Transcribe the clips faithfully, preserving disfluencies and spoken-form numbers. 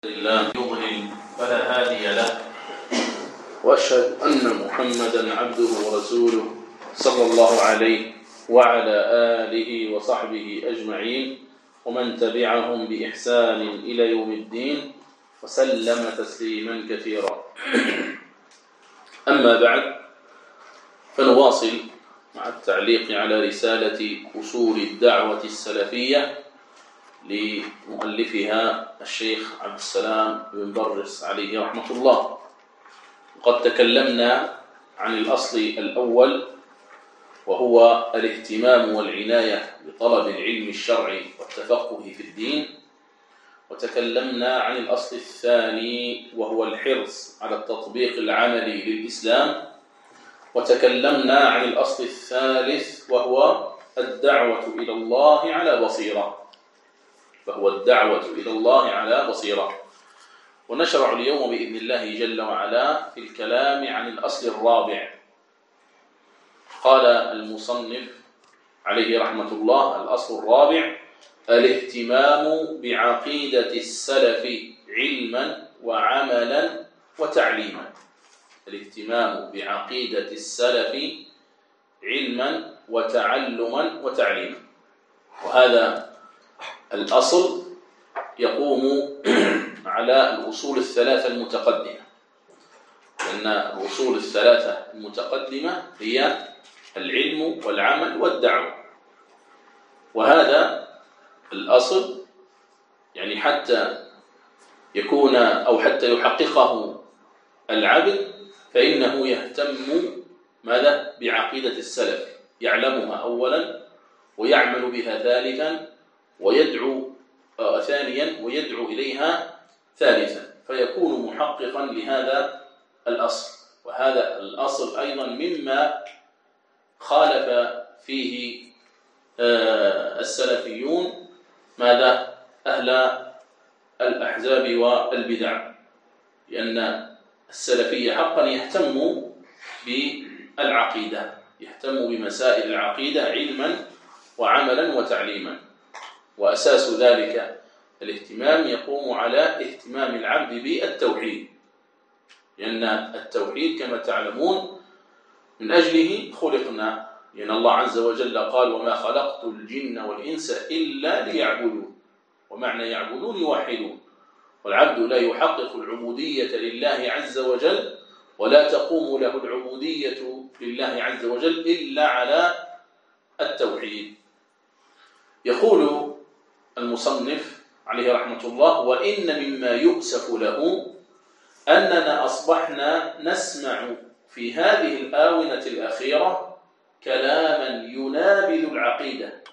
لله يضلل فلا هادي له، وأشهد أن محمدا عبده ورسوله صلى الله عليه وعلى آله وصحبه أجمعين ومن تبعهم بإحسان إلى يوم الدين وسلم تسليما كثيرا. أما بعد، فنواصل مع التعليق على رسالة أصول الدعوة السلفية لمؤلفها الشيخ عبد السلام بن برس عليه رحمة الله. وقد تكلمنا عن الأصل الأول، وهو الاهتمام والعناية بطلب العلم الشرعي والتفقه في الدين، وتكلمنا عن الأصل الثاني وهو الحرص على التطبيق العملي للإسلام، وتكلمنا عن الأصل الثالث وهو الدعوة إلى الله على بصيرة فهو الدعوة إلى الله على بصيرة. ونشرع اليوم بإذن الله جل وعلا في الكلام عن الأصل الرابع. قال المصنف عليه رحمة الله: الأصل الرابع الاهتمام بعقيدة السلف علما وعملا وتعليما. الاهتمام بعقيدة السلف علما وتعلما وتعليما. وهذا الأصل يقوم على الأصول الثلاثة المتقدمة، لأن الأصول الثلاثة المتقدمة هي العلم والعمل والدعوة. وهذا الأصل يعني حتى يكون أو حتى يحققه العبد فإنه يهتم ماذا؟ بعقيدة السلف، يعلمها أولا ويعمل بها ثالثا ويدعو آه ثانيا ويدعو إليها ثالثا، فيكون محققا لهذا الأصل. وهذا الأصل أيضا مما خالف فيه آه السلفيون ماذا؟ أهل الأحزاب والبدع، لأن السلفية حقا يهتموا بالعقيدة، يهتموا بمسائل العقيدة علما وعملا وتعليما. وأساس ذلك الاهتمام يقوم على اهتمام العبد بالتوحيد، لأن التوحيد كما تعلمون من أجله خلقنا، لأن الله عز وجل قال: وما خلقت الجن والإنس إلا ليعبدون. ومعنى يعبدون يوحدون، والعبد لا يحقق العبودية لله عز وجل ولا تقوم له العبودية لله عز وجل إلا على التوحيد. يقول المصنف عليه رحمة الله: وإن مما يؤسف له أننا أصبحنا نسمع في هذه الآونة الأخيرة كلاما ينابذ العقيدة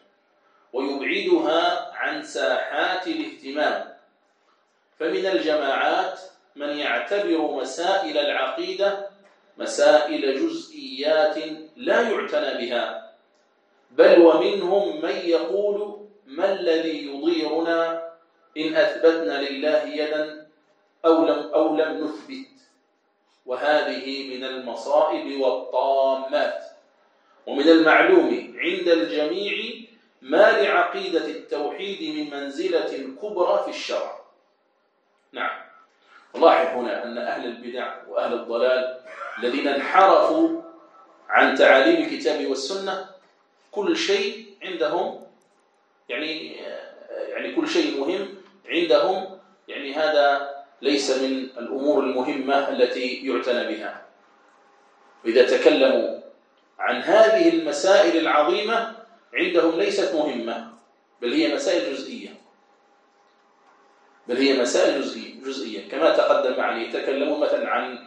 ويبعدها عن ساحات الاهتمام. فمن الجماعات من يعتبر مسائل العقيدة مسائل جزئيات لا يعتنى بها، بل ومنهم من يقول: ما الذي يضيرنا إن أثبتنا لله يدا أو لم, أو لم نثبت؟ وهذه من المصائب والطامات. ومن المعلوم عند الجميع ما لعقيدة التوحيد من منزلة كبرى في الشرع. نعم، نلاحظ هنا أن أهل البدع وأهل الضلال الذين انحرفوا عن تعاليم الكتاب والسنة كل شيء عندهم يعني يعني كل شيء مهم عندهم، يعني هذا ليس من الأمور المهمة التي يعتنى بها. وإذا تكلموا عن هذه المسائل العظيمة عندهم ليست مهمة، بل هي مسائل جزئية بل هي مسائل جزئية, جزئية. كما تقدم معنا يتكلمون مثلا عن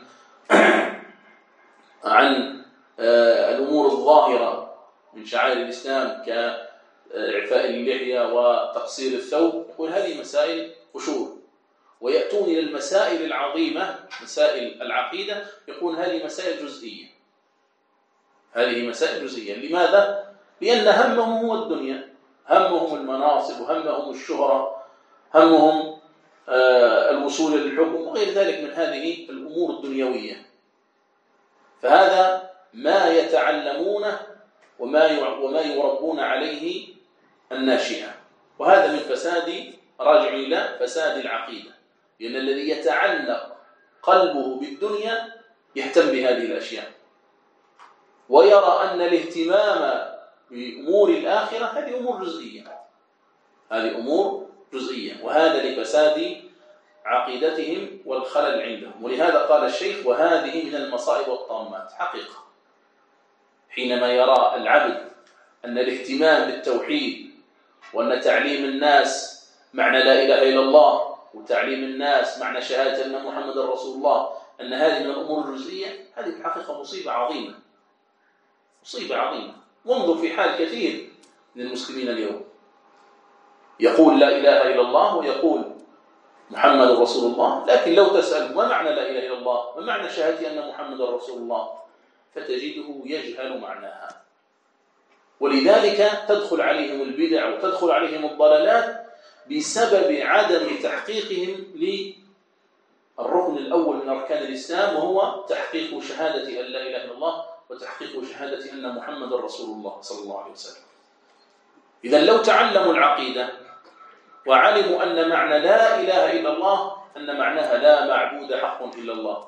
عن الأمور الظاهرة من شعائر الإسلام كإعفاء اللحية وتقصير الثوب، يقول هذه مسائل قشور. ويأتون إلى المسائل العظيمة مسائل العقيدة يقول هذه مسائل جزئية هذه مسائل جزئية. لماذا؟ لأن همهم هو الدنيا، همهم المناصب وهمهم الشهرة، همهم الوصول للحكم وغير ذلك من هذه الأمور الدنيوية. فهذا ما يتعلمونه وما وما يربون عليه الناشئة. وهذا من فساد راجع إلى فساد العقيدة، لأن الذي يتعلق قلبه بالدنيا يهتم بهذه الأشياء، ويرى أن الاهتمام بأمور الآخرة هذه أمور جزئية، هذه أمور جزئية، وهذا لفساد عقيدتهم والخلل عندهم. ولهذا قال الشيخ: وهذه من المصائب والطامات. حقيقة حينما يرى العبد أن الاهتمام بالتوحيد وأن تعليم الناس معنى لا إله إلا الله، وتعليم الناس معنى شهادة أن محمد رسول الله، أن هذه من الأمور الجزئية، هذه الحقيقة مصيبة عظيمة، مصيبة عظيمة. وانظر في حال كثير من المسلمين اليوم، يقول لا إله إلا الله ويقول محمد رسول الله، لكن لو تسأل ما معنى لا إله إلا الله، ما معنى شهادة أن محمد رسول الله، فتجده يجهل معناها. ولذلك تدخل عليهم البدع وتدخل عليهم الضلالات بسبب عدم تحقيقهم للركن الأول من أركان الإسلام، وهو تحقيق شهادة أن لا إله إلا الله وتحقيق شهادة أن محمد رسول الله صلى الله عليه وسلم. إذن لو تعلموا العقيدة وعلموا أن معنى لا إله إلا الله أن معناها لا معبود حق إلا الله،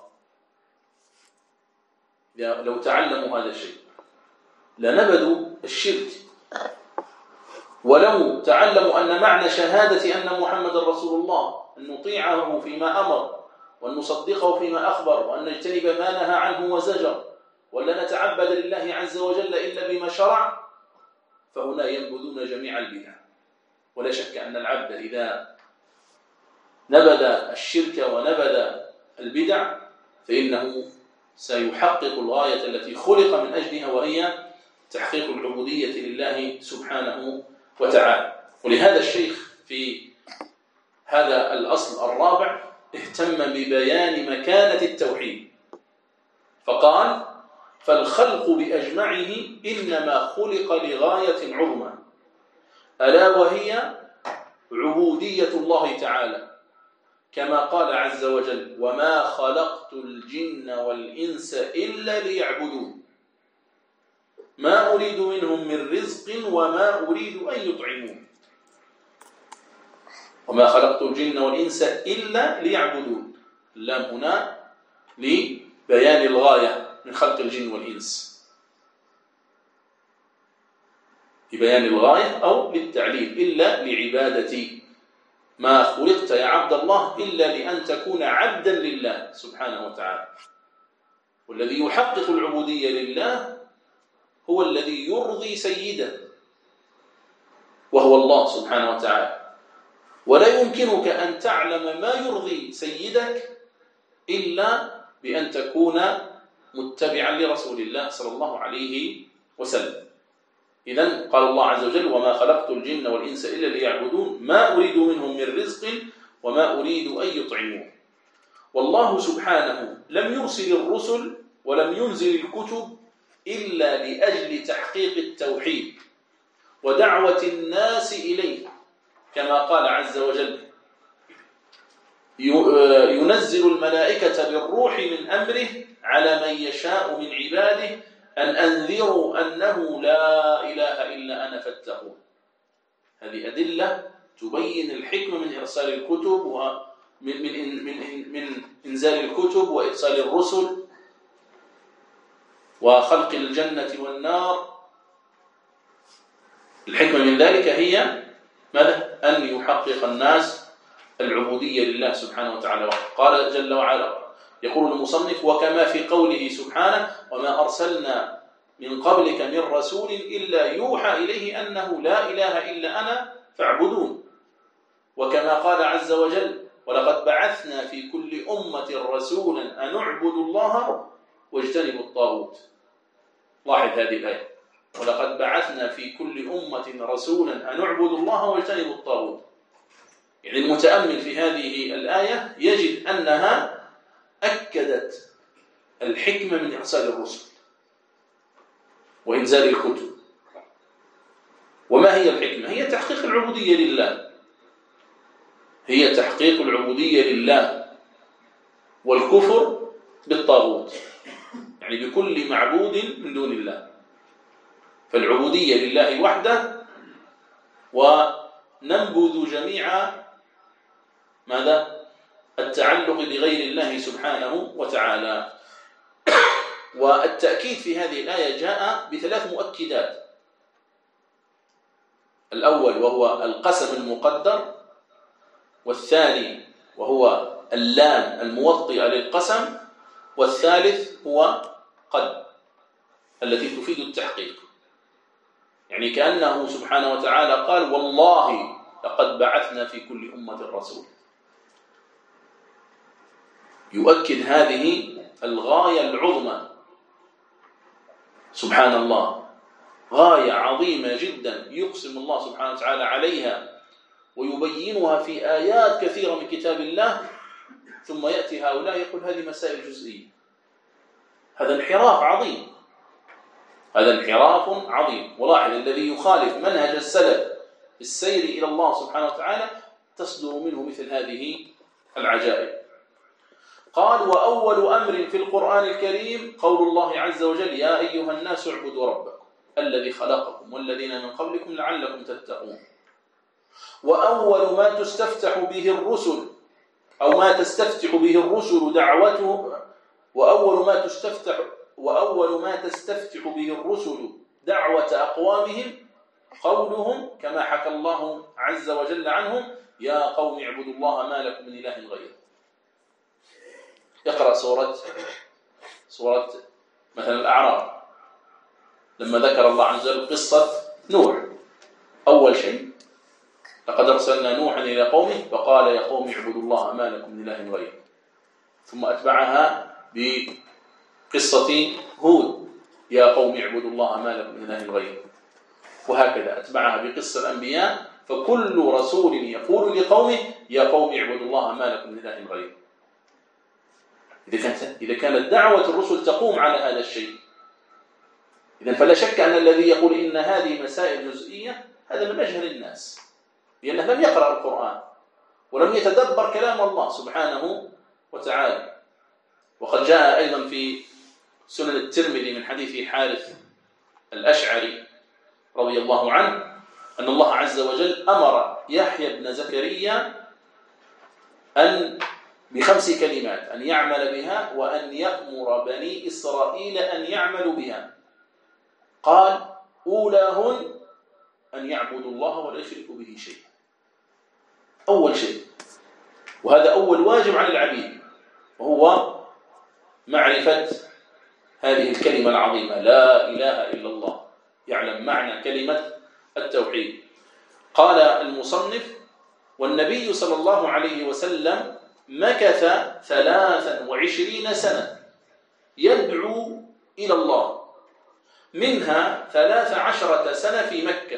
لو تعلموا هذا الشيء لنبذوا الشرك. ولو تعلموا أن معنى شهادة أن محمد رسول الله أن نطيعه فيما أمر، وأن نصدقه فيما أخبر، وأن نجتنب ما نهى عنه وزجر، ولا نتعبد لله عز وجل إلا بما شرع، فهنا ينبذون جميع البدع. ولا شك أن العبد إذا نبذ الشرك ونبذ البدع فإنه سيحقق الغاية التي خلق من أجلها، وهي تحقيق العبودية لله سبحانه وتعالى. ولهذا الشيخ في هذا الأصل الرابع اهتم ببيان مكانة التوحيد، فقال: فالخلق بأجمعه إنما خلق لغاية عظمى، ألا وهي عبودية الله تعالى، كما قال عز وجل: وما خلقت الجن والإنس إلا ليعبدون ما أريد منهم من رزق وما أريد أن يطعمون. وما خلقت الجن والإنس إلا ليعبدون، اللام هنا لبيان الغاية من خلق الجن والإنس، لبيان الغاية أو للتعليل، إلا لعبادتي. ما خلقت يا عبد الله إلا لأن تكون عبدا لله سبحانه وتعالى. والذي يحقق العبودية لله هو الذي يرضي سيده، وهو الله سبحانه وتعالى. ولا يمكنك أن تعلم ما يرضي سيدك إلا بأن تكون متبعا لرسول الله صلى الله عليه وسلم. إذن قال الله عز وجل: وما خلقت الجن والإنس إلا ليعبدون ما أريد منهم من رزق وما أريد أن يطعمون. والله سبحانه لم يرسل الرسل ولم ينزل الكتب إلا لأجل تحقيق التوحيد ودعوة الناس إليه، كما قال عز وجل: ينزل الملائكة بالروح من أمره على من يشاء من عباده أن أنذروا أنه لا إله إلا أنا فاتقون. هذه أدلة تبين الحكمة من إرسال الكتب ومن من من من إنزال الكتب وإرسال الرسل وخلق الجنة والنار. الحكمة من ذلك هي ماذا؟ أن يحقق الناس العبودية لله سبحانه وتعالى. قال جل وعلا، يقول المصنف: وكما في قوله سبحانه: وما أرسلنا من قبلك من رسول إلا يوحى إليه أنه لا إله إلا أنا فاعبدون. وكما قال عز وجل: ولقد بعثنا في كل أمة رسولا أن اعبدوا الله واجتنبوا الطاغوت. لاحظ هذه الآية: ولقد بعثنا في كل أمة رسولا أن اعبدوا الله واجتنبوا الطاغوت. يعني المتأمل في هذه الآية يجد أنها أكدت الحكمة من إرسال الرسل وإنزال الكتب. وما هي الحكمة؟ هي تحقيق العبودية لله، هي تحقيق العبودية لله والكفر بالطاغوت، يعني بكل معبود من دون الله. فالعبودية لله وحده، وننبذ جميع ماذا؟ التعلق بغير الله سبحانه وتعالى. والتأكيد في هذه الآية جاء بثلاث مؤكدات: الأول وهو القسم المقدر، والثاني وهو اللام الموطئة للقسم، والثالث هو قد التي تفيد التحقيق. يعني كأنه سبحانه وتعالى قال: والله لقد بعثنا في كل أمة رسول. يؤكد هذه الغاية العظمى، سبحان الله، غاية عظيمة جدا يقسم الله سبحانه وتعالى عليها ويبينها في آيات كثيرة من كتاب الله، ثم يأتي هؤلاء يقول هذه مسائل جزئية. هذا انحراف عظيم، هذا انحراف عظيم. ولاحظ الذي يخالف منهج السلف في السير إلى الله سبحانه وتعالى تصدر منه مثل هذه العجائب. قال: وأول أمر في القرآن الكريم قول الله عز وجل: يا أيها الناس اعبدوا ربكم الذي خلقكم والذين من قبلكم لعلكم تتقون. وأول ما تستفتح به الرسل أو ما تستفتح به الرسل دعوته وأول ما تستفتح وأول ما تستفتح به الرسل دعوة أقوامهم قولهم كما حكى الله عز وجل عنهم: يا قوم اعبدوا الله ما لكم من إله غيره. يقرأ سورة سورة مثلا الأعراف لما ذكر الله عز وجل قصة نوح، أول شيء: لقد أرسلنا نوحا إلى قومه فقال يا قوم اعبدوا الله ما لكم من إله غيره. ثم أتبعها بقصة هود: يا قوم اعبدوا الله ما لكم من إله غيره. وهكذا أتبعها بقصة الأنبياء، فكل رسول يقول لقومه يا قوم اعبدوا الله ما لكم من إله غيره. إذا كانت إذا كانت دعوة الرسل تقوم على هذا الشيء، إذن فلا شك أن الذي يقول إن هذه مسائل جزئية هذا من مجهل الناس، لأنه لم يقرأ القرآن ولم يتدبر كلام الله سبحانه وتعالى. وقد جاء أيضا في سنن الترمذي من حديث حارث الأشعري رضي الله عنه أن الله عز وجل أمر يحيى بن زكريا أن بخمس كلمات أن يعمل بها وأن يأمر بني إسرائيل أن يعملوا بها. قال: أولاهن أن يعبدوا الله ولا يشركوا به شيئا. أول شيء، وهذا أول واجب على العبيد، وهو معرفة هذه الكلمة العظيمة لا إله إلا الله، يعلم معنى كلمة التوحيد. قال المصنف: والنبي صلى الله عليه وسلم مكث ثلاثا وعشرين سنة يدعو إلى الله، منها ثلاث عشرة سنة في مكة،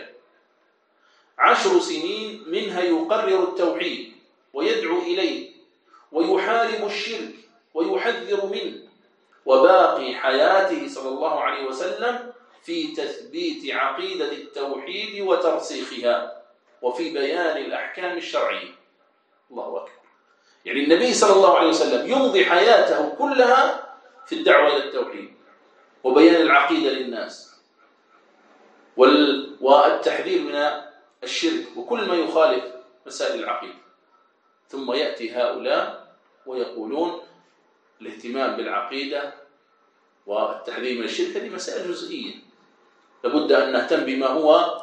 عشر سنين منها يقرر التوحيد ويدعو إليه ويحارب الشرك ويحذر منه، وباقي حياته صلى الله عليه وسلم في تثبيت عقيدة التوحيد وترسيخها وفي بيان الأحكام الشرعية. الله أكبر. يعني النبي صلى الله عليه وسلم يمضي حياته كلها في الدعوة إلى التوحيد وبيان العقيدة للناس والتحذير من الشرك وكل ما يخالف مسائل العقيدة. ثم يأتي هؤلاء ويقولون الاهتمام بالعقيدة والتحذير من الشرك هذه مسائل جزئية، لابد أن نهتم بما هو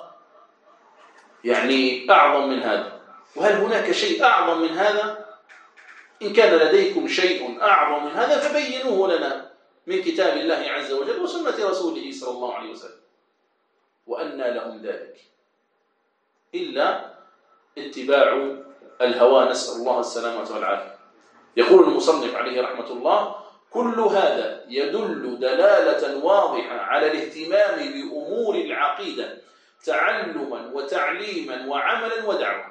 يعني أعظم من هذا. وهل هناك شيء أعظم من هذا؟ إن كان لديكم شيء أعظم من هذا فبينوه لنا من كتاب الله عز وجل وسنة رسوله صلى الله عليه وسلم. وأنى لهم ذلك إلا اتباع الهوى، نسأل الله السلامة والعافية. يقول المصنف عليه رحمة الله: كل هذا يدل دلالة واضحة على الاهتمام بأمور العقيدة تعلما وتعليما وعملا ودعوة،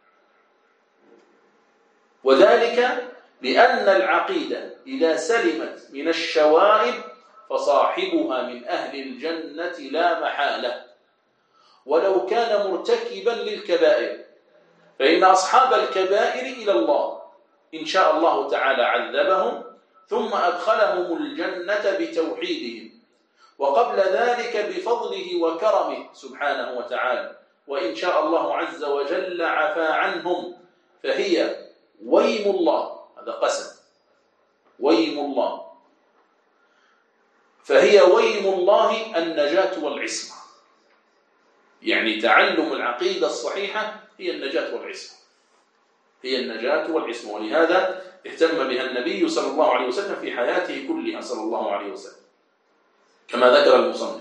وذلك بأن العقيدة إذا سلمت من الشوائب فصاحبها من أهل الجنة لا محالة، ولو كان مرتكبا للكبائر، فإن أصحاب الكبائر إلى الله إن شاء الله تعالى عذبهم ثم أدخلهم الجنة بتوحيدهم، وقبل ذلك بفضله وكرمه سبحانه وتعالى، وإن شاء الله عز وجل عفا عنهم، فهي ويم الله، هذا قسم، ويم الله، فهي ويم الله النجاة والعصمة، يعني تعلم العقيدة الصحيحة هي النجاة والعصمة، هي النجاة والعصمة. ولهذا اهتم بها النبي صلى الله عليه وسلم في حياته كلها صلى الله عليه وسلم كما ذكر المصنف.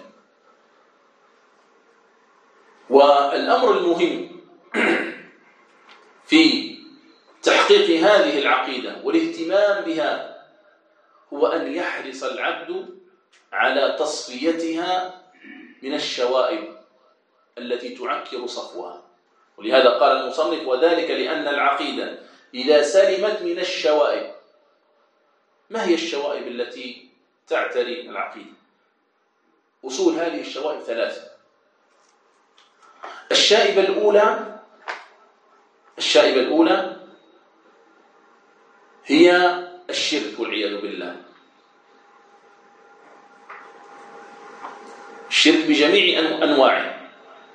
والأمر المهم في تحقيق هذه العقيدة والاهتمام بها هو أن يحرص العبد على تصفيتها من الشوائب التي تعكر صفوها. ولهذا قال المصنف: وذلك لأن العقيدة إذا سلمت من الشوائب. ما هي الشوائب التي تعتري العقيدة؟ أصول هذه الشوائب ثلاثة. الشائبة الأولى الشائبة الأولى هي الشرك والعياذ بالله، الشرك بجميع أنواعه،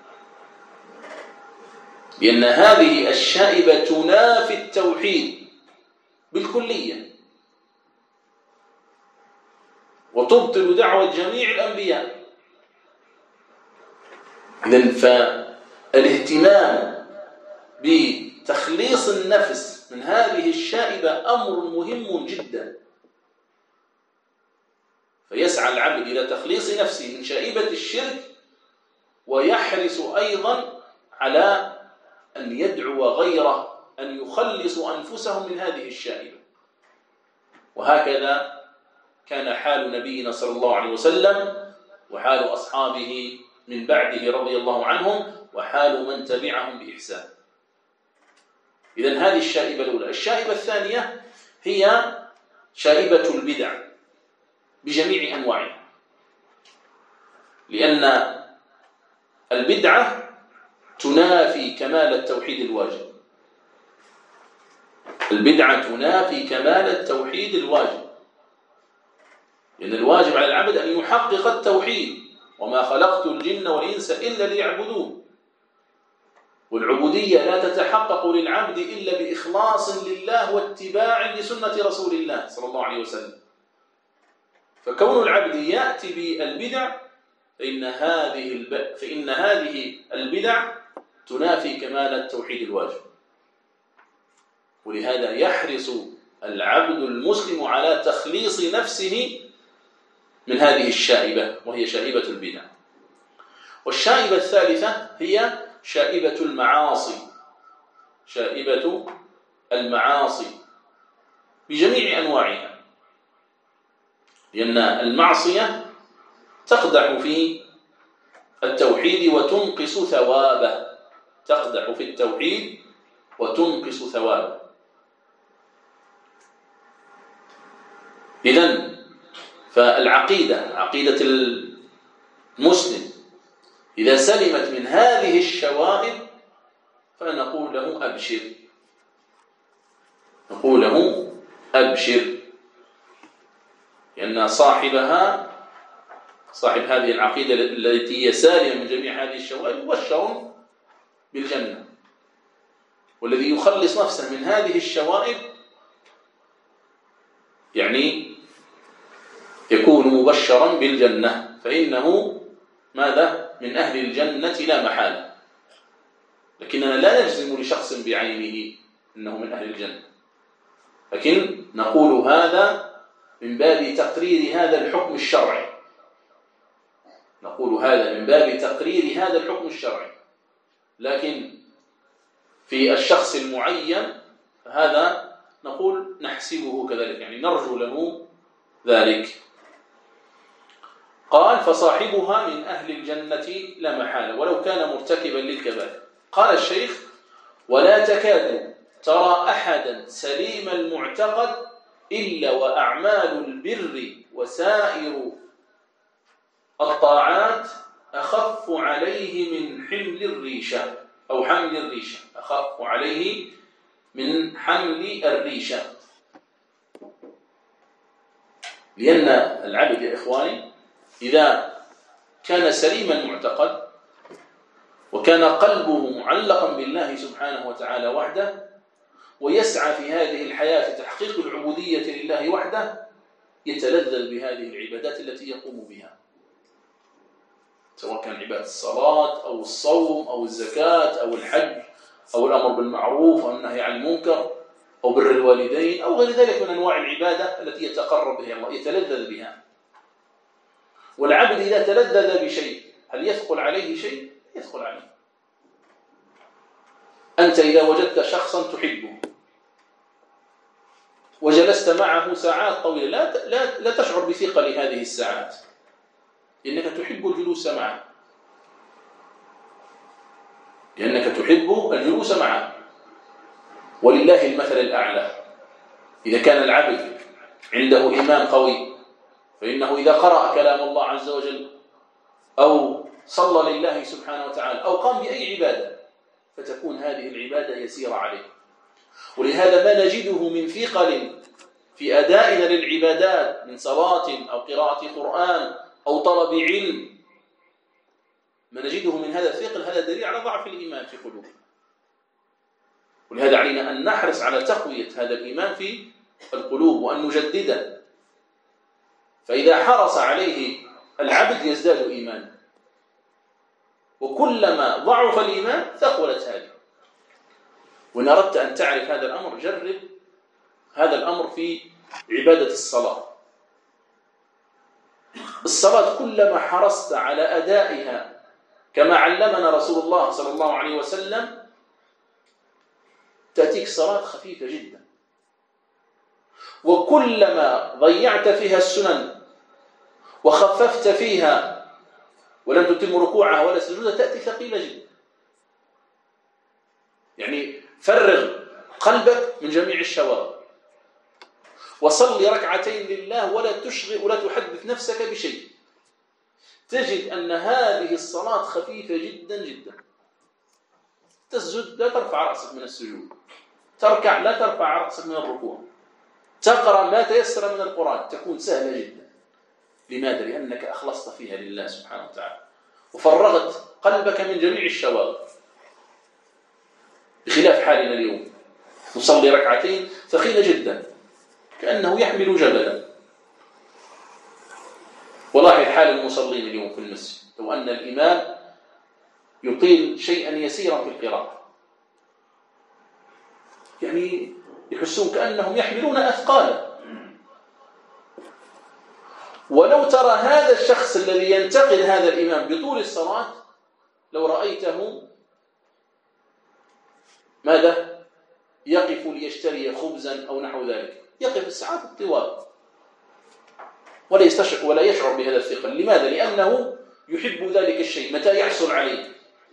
لأن هذه الشائبة تنافي التوحيد بالكلية وتبطل دعوة جميع الأنبياء. إذن فالاهتمام بتخليص النفس من هذه الشائبة أمر مهم جدا، فيسعى العبد إلى تخليص نفسه من شائبة الشرك، ويحرص أيضا على أن يدعو غيره أن يخلصوا أنفسهم من هذه الشائبة. وهكذا كان حال نبينا صلى الله عليه وسلم وحال أصحابه من بعده رضي الله عنهم وحال من تبعهم بإحسان. إذن هذه الشائبة الأولى. الشائبة الثانية هي شائبة البدع بجميع أنواعها، لأن البدعة تنافي كمال التوحيد الواجب. البدعة تنافي كمال التوحيد الواجب، لأن الواجب على العبد أن يحقق التوحيد: وما خلقت الجن والإنس إلا ليعبدون. والعبودية لا تتحقق للعبد إلا بإخلاص لله واتباع لسنة رسول الله صلى الله عليه وسلم. فكون العبد يأتي بالبدع فإن هذه الب... فإن هذه البدع تنافي كمال التوحيد الواجب. ولهذا يحرص العبد المسلم على تخليص نفسه من هذه الشائبة، وهي شائبة البدع. والشائبة الثالثة هي شائبة المعاصي، شائبة المعاصي بجميع أنواعها، لأن المعصية تقدح في التوحيد وتنقص ثوابه، تقدح في التوحيد وتنقص ثوابه. إذن فالعقيدة، عقيدة المسلم إذا سلمت من هذه الشوائب فنقول له أبشر، نقول له أبشر، لأن صاحبها صاحب هذه العقيدة التي هي سالمة من جميع هذه الشوائب مبشر بالجنة. والذي يخلص نفسه من هذه الشوائب يعني يكون مبشرا بالجنة، فإنه ماذا؟ من أهل الجنة لا محالة. لكننا لا نجزم لشخص بعينه أنه من أهل الجنة، لكن نقول هذا من باب تقرير هذا الحكم الشرعي، نقول هذا من باب تقرير هذا الحكم الشرعي. لكن في الشخص المعين هذا نقول نحسبه كذلك، يعني نرجو له ذلك. قال: فصاحبها من أهل الجنة لا محالة ولو كان مرتكبا للكبائر. قال الشيخ: ولا تكاد ترى أحدا سليم المعتقد إلا وأعمال البر وسائر الطاعات أخف عليه من حمل الريشة، أو حمل الريشة، أخف عليه من حمل الريشة. لأن العبد يا إخواني إذا كان سليم المعتقد وكان قلبه معلقا بالله سبحانه وتعالى وحده، ويسعى في هذه الحياة في تحقيق العبودية لله وحده يتلذذ بهذه العبادات التي يقوم بها، سواء كان عبادة الصلاة أو الصوم أو الزكاة أو الحج أو الأمر بالمعروف أو النهي عن المنكر أو بر الوالدين أو غير ذلك من أنواع العبادة التي يتقرب بها الله، يتلذذ بها. والعبد إذا تلذذ بشيء هل يثقل عليه شيء؟ يثقل عليه. أنت إذا وجدت شخصا تحبه وجلست معه ساعات طويلة لا لا لا تشعر بثقل هذه الساعات، لأنك تحب الجلوس معه، لأنك تحب الجلوس معه. ولله المثل الأعلى، إذا كان العبد عنده إيمان قوي فإنه إذا قرأ كلام الله عز وجل أو صلى لله سبحانه وتعالى أو قام بأي عبادة فتكون هذه العبادة يسيرة عليه. ولهذا ما نجده من ثقل في أدائنا للعبادات من صلاة أو قراءة قرآن أو طلب علم، ما نجده من هذا الثقل هذا دليل على ضعف الإيمان في قلوبنا. ولهذا علينا أن نحرص على تقوية هذا الإيمان في القلوب وأن نجدده، فإذا حرص عليه العبد يزداد إيمانا، وكلما ضعف الإيمان ثقلت هذه. وإن أردت أن تعرف هذا الأمر جرب هذا الأمر في عبادة الصلاة. الصلاة كلما حرصت على أدائها كما علمنا رسول الله صلى الله عليه وسلم تأتيك صلاة خفيفة جدا، وكلما ضيعت فيها السنن وخففت فيها ولم تتم ركوعها ولا سجودها تأتي ثقيلة جدا. يعني فرغ قلبك من جميع الشواغل وصلي ركعتين لله ولا تشغل ولا تحدث نفسك بشيء، تجد أن هذه الصلاة خفيفة جدا جدا. تسجد لا ترفع رأسك من السجود، تركع لا ترفع رأسك من الركوع، تقرأ ما تيسر من القرآن تكون سهلة جدا. لماذا؟ لأنك أخلصت فيها لله سبحانه وتعالى وفرغت قلبك من جميع الشواغل، بخلاف حالنا اليوم نصلي ركعتين ثقيلة جدا كأنه يحمل جبلا. والله حال المصلين اليوم في المسجد لو أن الإمام يطيل شيئا يسيرا في القراءة يعني يحسون كأنهم يحملون أثقالا. ولو ترى هذا الشخص الذي ينتقد هذا الإمام بطول الصلاة لو رأيته ماذا؟ يقف ليشتري خبزا أو نحو ذلك، يقف الساعات الطوال ولا يستشعر ولا يشعر بهذا الثقل. لماذا؟ لأنه يحب ذلك الشيء متى يحصل عليه.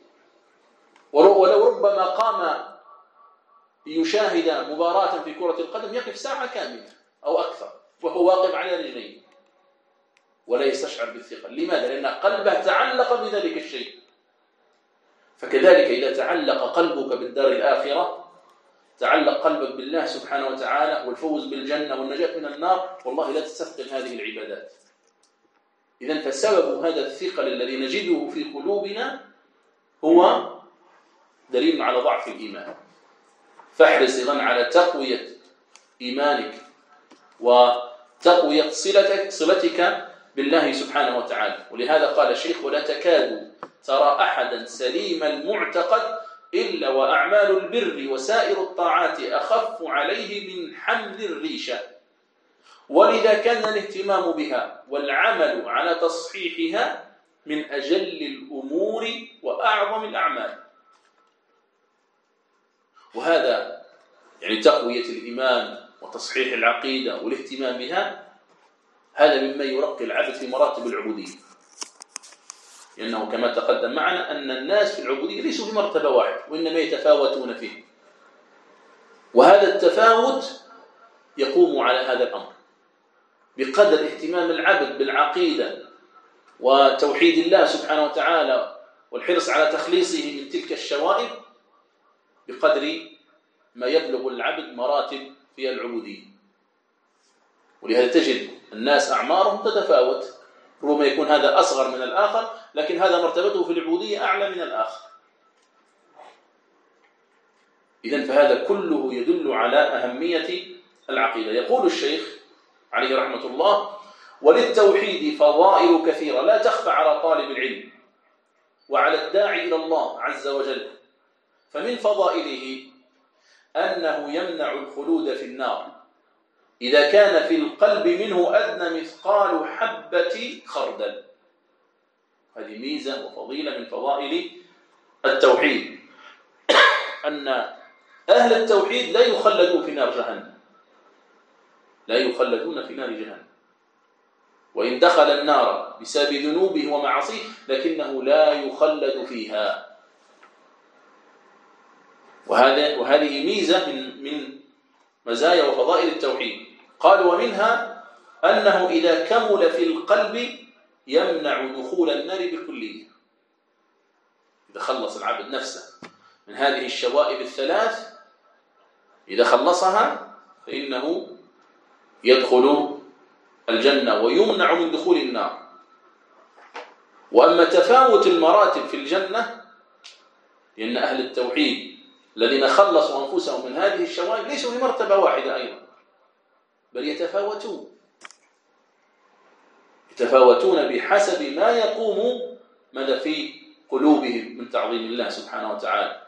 ولو ربما قام ليشاهد مباراة في كرة القدم يقف ساعة كاملة أو أكثر وهو واقف على رجليه ولا يستشعر بالثقل. لماذا؟ لأن قلبه تعلق بذلك الشيء. فكذلك إذا تعلق قلبك بالدار الآخرة تعلق قلبك بالله سبحانه وتعالى والفوز بالجنة والنجاة من النار، والله لا تستثقل هذه العبادات. إذن فسبب هذا الثقل الذي نجده في قلوبنا هو دليل على ضعف الإيمان. فاحرص إذن على تقوية إيمانك وتقوية صلتك, صلتك بالله سبحانه وتعالى. ولهذا قال الشيخ: ولا تكاد ترى أحدا سليم المعتقد إلا وأعمال البر وسائر الطاعات أخف عليه من حمل الريشة، ولذا كان الاهتمام بها والعمل على تصحيحها من أجل الأمور وأعظم الأعمال. وهذا يعني تقوية الإيمان وتصحيح العقيدة والاهتمام بها، هذا مما يرقي العبد في مراتب العبودية، لأنه كما تقدم معنا أن الناس في العبودية ليسوا في مرتبة واحدة وإنما يتفاوتون فيه، وهذا التفاوت يقوم على هذا الأمر بقدر اهتمام العبد بالعقيدة وتوحيد الله سبحانه وتعالى والحرص على تخليصه من تلك الشوائب، بقدر ما يبلغ العبد مراتب في العبودية. ولهذا تجد الناس أعمارهم تتفاوت، ربما يكون هذا أصغر من الآخر لكن هذا مرتبته في العبودية أعلى من الآخر. إذن فهذا كله يدل على أهمية العقيدة. يقول الشيخ عليه رحمة الله: وللتوحيد فضائل كثيرة لا تخفى على طالب العلم وعلى الداعي إلى الله عز وجل. فمن فضائله أنه يمنع الخلود في النار إذا كان في القلب منه أدنى مثقال حبة خردل. هذه ميزة وفضيلة من فضائل التوحيد، أن أهل التوحيد لا يخلدون في نار جهنم، لا يخلدون في نار جهنم، وإن دخل النار بسبب ذنوبه ومعاصيه لكنه لا يخلد فيها. وهذا وهذه ميزة من من مزايا وفضائل التوحيد. قال: ومنها أنه إذا كمل في القلب يمنع دخول النار بالكلية. إذا خلص العبد نفسه من هذه الشوائب الثلاث، إذا خلصها فإنه يدخل الجنة ويمنع من دخول النار. وأما تفاوت المراتب في الجنة، لأن أهل التوحيد الذين خلصوا أنفسهم من هذه الشوائب ليسوا في مرتبة واحدة أيضا، بل يتفاوتون يتفاوتون بحسب ما يقوم ماذا في قلوبهم من تعظيم الله سبحانه وتعالى.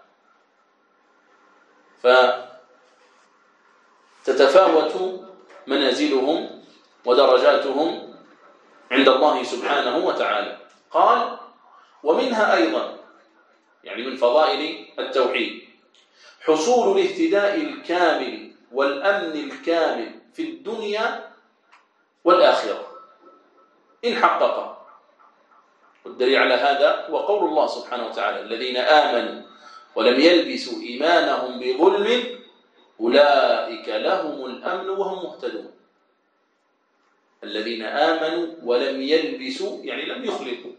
فتتفاوت منازلهم ودرجاتهم عند الله سبحانه وتعالى. قال: ومنها أيضا، يعني من فضائل التوحيد، حصول الاهتداء الكامل والأمن الكامل في الدنيا والآخرة إن حقق. والدليل على هذا هو قول الله سبحانه وتعالى: الذين آمنوا ولم يلبسوا إيمانهم بظلم أولئك لهم الأمن وهم مهتدون. الذين آمنوا ولم يلبسوا يعني لم يخلطوا،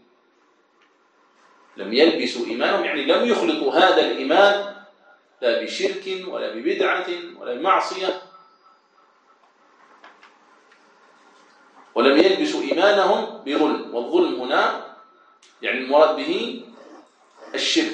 لم يلبسوا إيمانهم يعني لم يخلطوا هذا الإيمان لا بشرك ولا ببدعة ولا بمعصية، ولم يلبسوا إيمانهم بظلم. والظلم هنا يعني المراد به الشرك،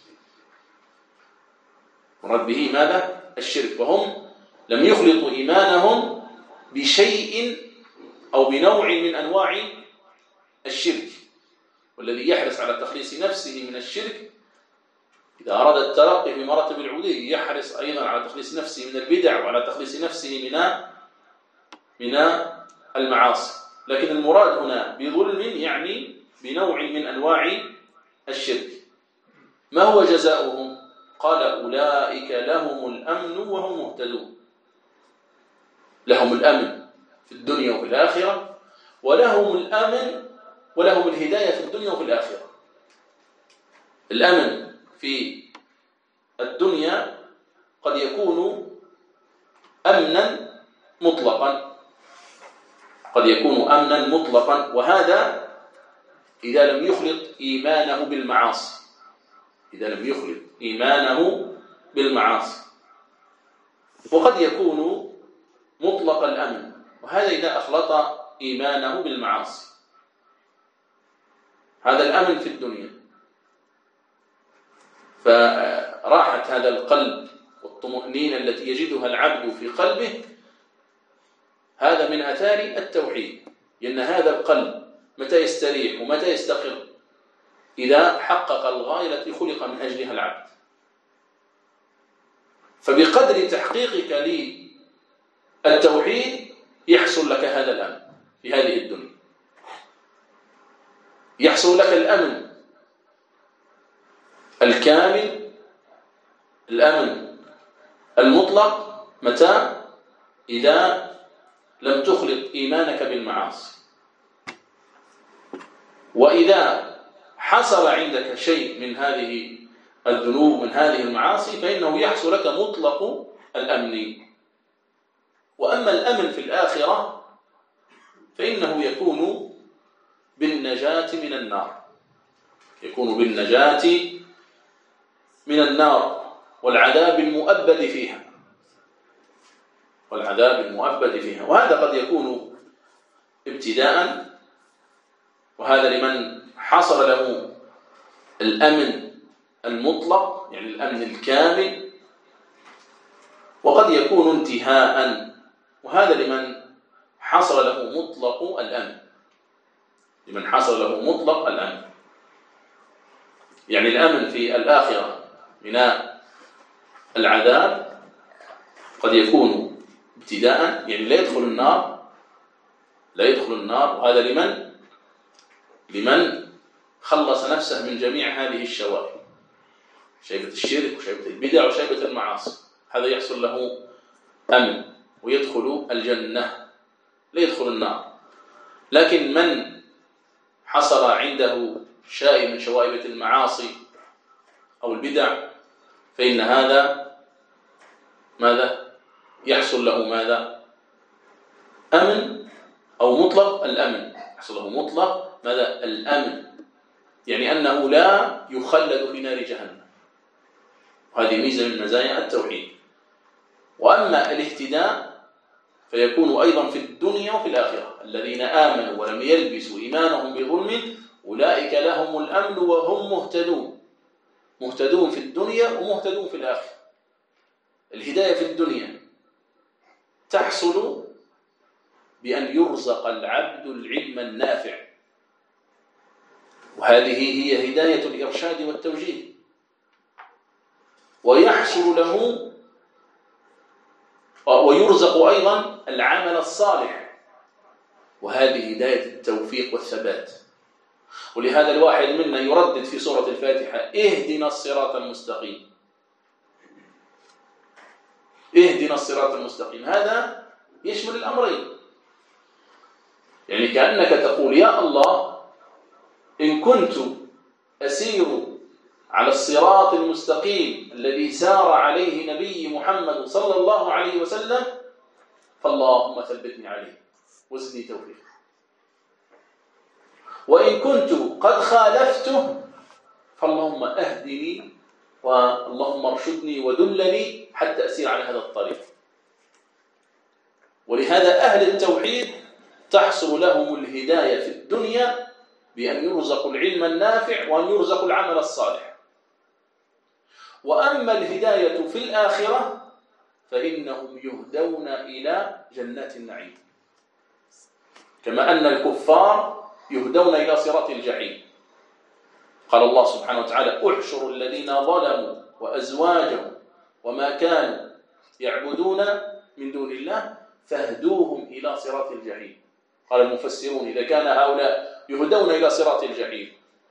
مراد به ماذا؟ الشرك. وهم لم يخلطوا إيمانهم بشيء أو بنوع من أنواع الشرك. والذي يحرص على تخليص نفسه من الشرك إذا أراد الترقي في مراتب العبودية يحرص أيضا على تخليص نفسه من البدع وعلى تخليص نفسه من من المعاصي. لكن المراد هنا بظلم يعني بنوع من أنواع الشرك. ما هو جزاؤهم؟ قال: أولئك لهم الأمن وهم مهتدون. لهم الأمن في الدنيا وفي الآخرة، ولهم الأمن ولهم الهداية في الدنيا وفي الآخرة. الأمن في الدنيا قد يكون أمنا مطلقا، قد يكون أمنا مطلقا، وهذا إذا لم يخلط إيمانه بالمعاصي، إذا لم يخلط إيمانه بالمعاصي. وقد يكون مطلق الأمن، وهذا إذا أخلط إيمانه بالمعاصي. هذا الأمن في الدنيا. فراحة هذا القلب والطمأنينة التي يجدها العبد في قلبه هذا من آثار التوحيد، لأن هذا القلب متى يستريح ومتى يستقر؟ إذا حقق الغاية التي خلق من أجلها العبد. فبقدر تحقيقك للتوحيد يحصل لك هذا الأمن في هذه الدنيا، يحصل لك الأمن الكامل، الأمن المطلق. متى؟ إذا لم تخلط إيمانك بالمعاصي. وإذا حصل عندك شيء من هذه الذنوب من هذه المعاصي فإنه يحصل لك مطلق الأمن. وأما الأمن في الآخرة فإنه يكون بالنجاة من النار، يكون بالنجاة من النار والعذاب المؤبد فيها، والعذاب المؤبد فيها. وهذا قد يكون ابتداء، وهذا لمن حصل له الأمن المطلق يعني الأمن الكامل وقد يكون انتهاء، وهذا لمن حصل له مطلق الأمن، لمن حصل له مطلق الأمن، يعني الأمن في الآخرة من العذاب قد يكون ابتداء، يعني لا يدخل النار، لا يدخل النار، وهذا لمن لمن خلص نفسه من جميع هذه الشوائب، شيبة الشرك وشيبة البدع وشيبة المعاصي، هذا يحصل له أمن ويدخل الجنة، لا يدخل النار. لكن من حصل عنده شيء من شوائب المعاصي أو البدع فإن هذا ماذا يحصل له؟ ماذا؟ أمن أو مطلق الأمن، يحصل له مطلق ماذا؟ الأمن، يعني أنه لا يخلد في نار جهنم، وهذه ميزة من مزايا التوحيد. وأما الاهتداء فيكون أيضا في الدنيا وفي الآخرة، الذين آمنوا ولم يلبسوا إيمانهم بظلم أولئك لهم الأمن وهم مهتدون، مهتدون في الدنيا ومهتدون في الآخرة. الهداية في الدنيا تحصل بأن يرزق العبد العلم النافع، وهذه هي هداية الإرشاد والتوجيه، ويحصل له ويرزق أيضا العمل الصالح، وهذه هداية التوفيق والثبات. ولهذا الواحد منا يردد في سورة الفاتحة اهدنا الصراط المستقيم، اهدنا الصراط المستقيم، هذا يشمل الأمرين، يعني كأنك تقول يا الله إن كنت أسير على الصراط المستقيم الذي سار عليه نبي محمد صلى الله عليه وسلم فاللهم ثبتني عليه وزدني توفيقا، وإن كنت قد خالفته فاللهم أهدني واللهم ارشدني ودلني حتى أسير على هذا الطريق. ولهذا أهل التوحيد تحصل لهم الهداية في الدنيا بأن يرزقوا العلم النافع وأن يرزقوا العمل الصالح. وأما الهداية في الآخرة فإنهم يهدون إلى جنات النعيم، كما أن الكفار يهدون إلى صراط الجحيم. قال الله سبحانه وتعالى احشروا الذين ظلموا وأزواجهم وما كانوا يعبدون من دون الله فاهدوهم إلى صراط الجحيم. قال المفسرون إذا كان هؤلاء يهدون إلى صراط الجحيم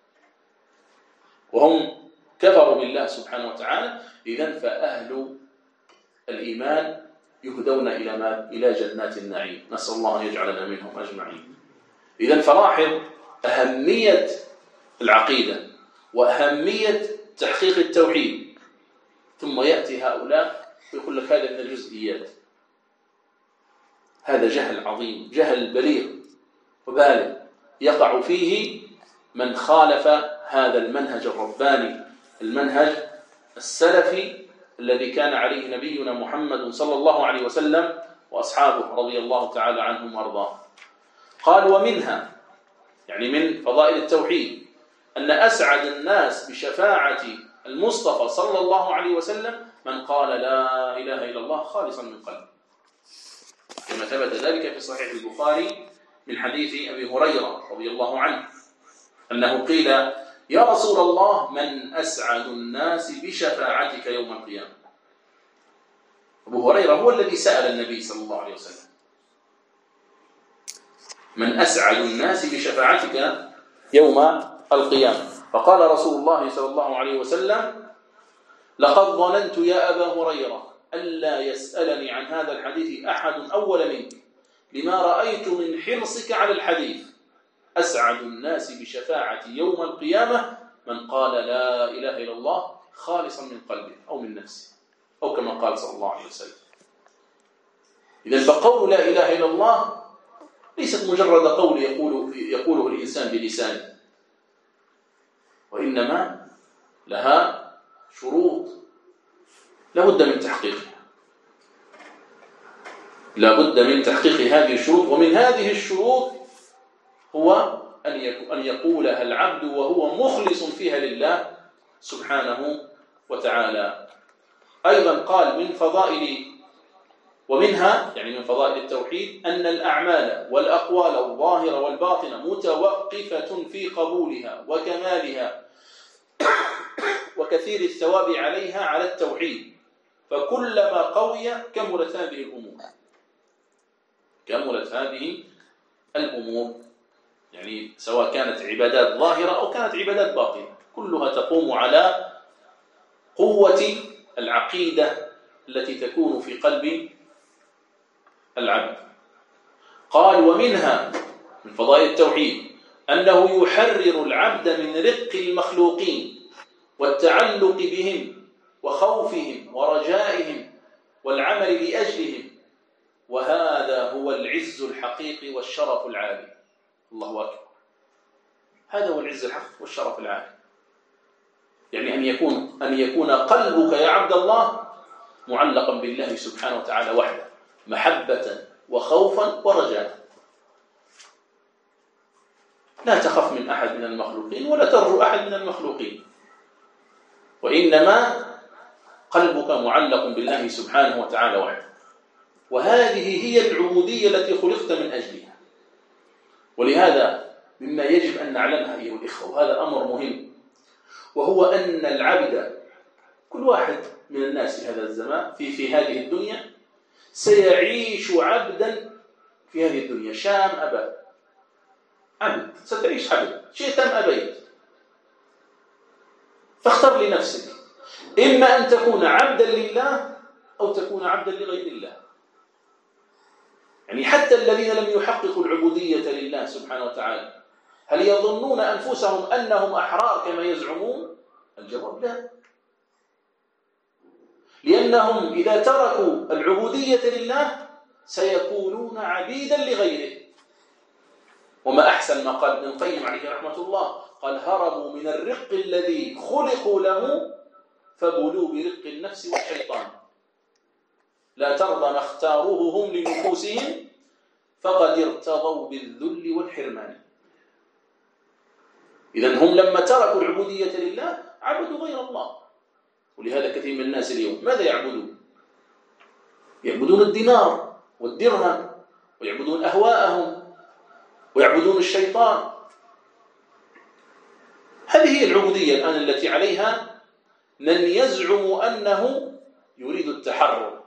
وهم كفروا بالله سبحانه وتعالى، إذن فأهل الإيمان يهدون إلى ما؟ إلى جنات النعيم. نسأل الله أن يجعلنا منهم أجمعين. إذن فلاحظ أهمية العقيدة وأهمية تحقيق التوحيد، ثم يأتي هؤلاء ويقول لك هذا من الجزئيات. هذا جهل عظيم، جهل بليغ وبالغ يقع فيه من خالف هذا المنهج الرباني، المنهج السلفي الذي كان عليه نبينا محمد صلى الله عليه وسلم وأصحابه رضي الله تعالى عنهم وأرضاهم. قال ومنها، يعني من فضائل التوحيد، أن أسعد الناس بشفاعة المصطفى صلى الله عليه وسلم من قال لا إله إلا الله خالصا من قلبه، كما ثبت ذلك في صحيح البخاري من حديث أبي هريرة رضي الله عنه أنه قيل يا رسول الله من أسعد الناس بشفاعتك يوم القيامة؟ أبو هريرة هو الذي سأل النبي صلى الله عليه وسلم من أسعد الناس بشفاعتك يوم القيامة، فقال رسول الله صلى الله عليه وسلم لقد ظننت يا أبا هريرة ألا يسألني عن هذا الحديث أحد أول منك لما رأيت من حرصك على الحديث. أسعد الناس بشفاعة يوم القيامة من قال لا إله إلا الله خالصا من قلبه أو من نفسه، أو كما قال صلى الله عليه وسلم. إذن فقول لا إله إلا الله ليست مجرد قول يقول يقوله الإنسان بلسانه، وإنما لها شروط لا بد من تحقيقها، لا بد من تحقيق هذه الشروط. ومن هذه الشروط هو أن يقولها العبد وهو مخلص فيها لله سبحانه وتعالى. أيضا قال من فضائل ومنها يعني من فضائل التوحيد أن الأعمال والأقوال الظاهرة والباطنة متوقفة في قبولها وكمالها وكثير الثواب عليها على التوحيد، فكلما قوي كملت هذه الأمور كملت هذه الأمور يعني سواء كانت عبادات ظاهرة أو كانت عبادات باطنة، كلها تقوم على قوة العقيدة التي تكون في قلب العبد. قال ومنها من فضائل التوحيد أنه يحرر العبد من رق المخلوقين والتعلق بهم وخوفهم ورجائهم والعمل لأجلهم، وهذا هو العز الحقيقي والشرف العالي. الله أكبر، هذا هو العز الحقيقي والشرف العالي، يعني أن يكون أن يكون قلبك يا عبد الله معلقا بالله سبحانه وتعالى وحده، محبة وخوفا ورجاء، لا تخف من أحد من المخلوقين ولا ترجو أحد من المخلوقين، وإنما قلبك معلق بالله سبحانه وتعالى وحده. وهذه هي العبودية التي خلقت من أجلها. ولهذا مما يجب أن نعلمها أيها الإخوة، وهذا أمر مهم، وهو أن العبد كل واحد من الناس في هذا الزمان في في هذه الدنيا سيعيش عبدا في هذه الدنيا، شام أبا عبد، ستعيش عبد شئت أم أبيت، فاختر لنفسك، إما أن تكون عبدا لله أو تكون عبدا لغير الله. يعني حتى الذين لم يحققوا العبودية لله سبحانه وتعالى هل يظنون أنفسهم أنهم أحرار كما يزعمون؟ الجواب لا، لأنهم إذا تركوا العبودية لله سيكونون عبيدا لغيره. وما أحسن ما قال ابن القيم عليه رحمة الله، قال هربوا من الرق الذي خلقوا له فبلوا برق النفس والشيطان، لا ترضى ما اختاروه هم لنفوسهم فقد ارتضوا بالذل والحرمان. إذن هم لما تركوا العبودية لله عبدوا غير الله. ولهذا كثير من الناس اليوم ماذا يعبدون؟ يعبدون الدينار والدرهم، ويعبدون أهواءهم، ويعبدون الشيطان. هذه هي العبودية الآن التي عليها من يزعم أنه يريد التحرر.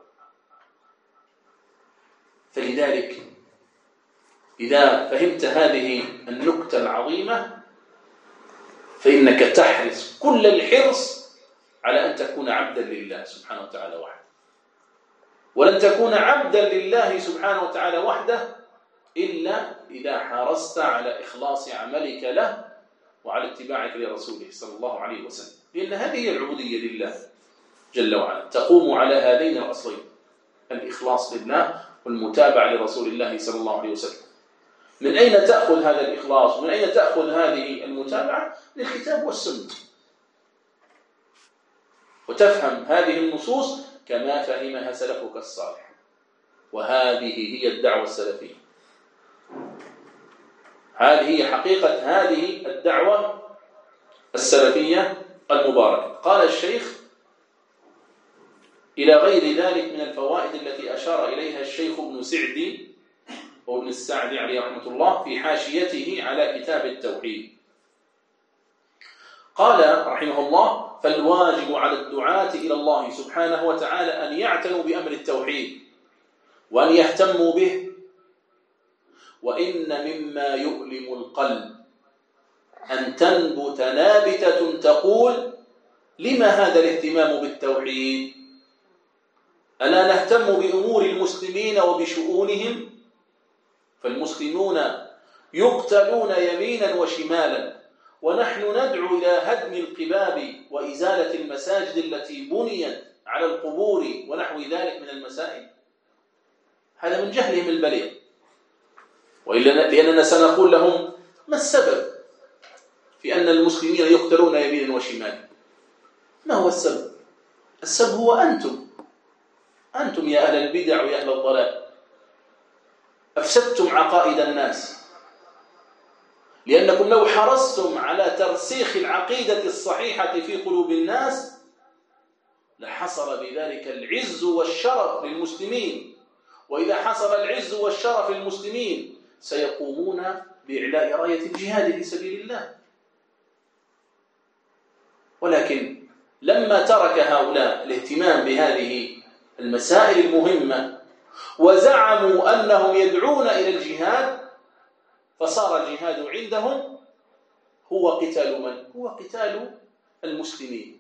فلذلك إذا فهمت هذه النكتة العظيمة فإنك تحرص كل الحرص على أن تكون عبدا لله سبحانه وتعالى وحده. ولن تكون عبدا لله سبحانه وتعالى وحده إلا إذا حرصت على إخلاص عملك له وعلى اتباعك لرسوله صلى الله عليه وسلم، لأن هذه هي العبودية لله جل وعلا، تقوم على هذين الأصلين، الإخلاص لله والمتابعة لرسول الله صلى الله عليه وسلم. من أين تأخذ هذا الإخلاص؟ من أين تأخذ هذه المتابعة؟ من الكتاب والسنة، وتفهم هذه النصوص كما فهمها سلفك الصالح. وهذه هي الدعوة السلفية، هذه هي حقيقة هذه الدعوة السلفية المباركة. قال الشيخ إلى غير ذلك من الفوائد التي أشار إليها الشيخ ابن سعدي أو ابن السعدي عليه رحمة الله في حاشيته على كتاب التوحيد. قال رحمه الله: فالواجب على الدعاة إلى الله سبحانه وتعالى أن يعتنوا بأمر التوحيد وأن يهتموا به. وإن مما يؤلم القلب أن تنبت نابتة تقول: لما هذا الاهتمام بالتوحيد؟ ألا نهتم بأمور المسلمين وبشؤونهم؟ فالمسلمون يقتلون يمينا وشمالا، ونحن ندعو إلى هدم القباب وإزالة المساجد التي بنيت على القبور ونحو ذلك من المسائل. هذا من جهلهم البليغ. وإلا لأننا سنقول لهم: ما السبب في أن المسلمين يقتلون يمينا وشمالا؟ ما هو السبب؟ السبب هو أنتم أنتم يا أهل البدع ويا أهل الضلال، أفسدتم عقائد الناس، لأنكم لو حرصتم على ترسيخ العقيدة الصحيحة في قلوب الناس لحصل بذلك العز والشرف للمسلمين وإذا حصل العز والشرف للمسلمين سيقومون بإعلاء راية الجهاد في سبيل الله. ولكن لما ترك هؤلاء الاهتمام بهذه المسائل المهمة وزعموا أنهم يدعون إلى الجهاد، فصار الجهاد عندهم هو قتال من؟ هو قتال المسلمين.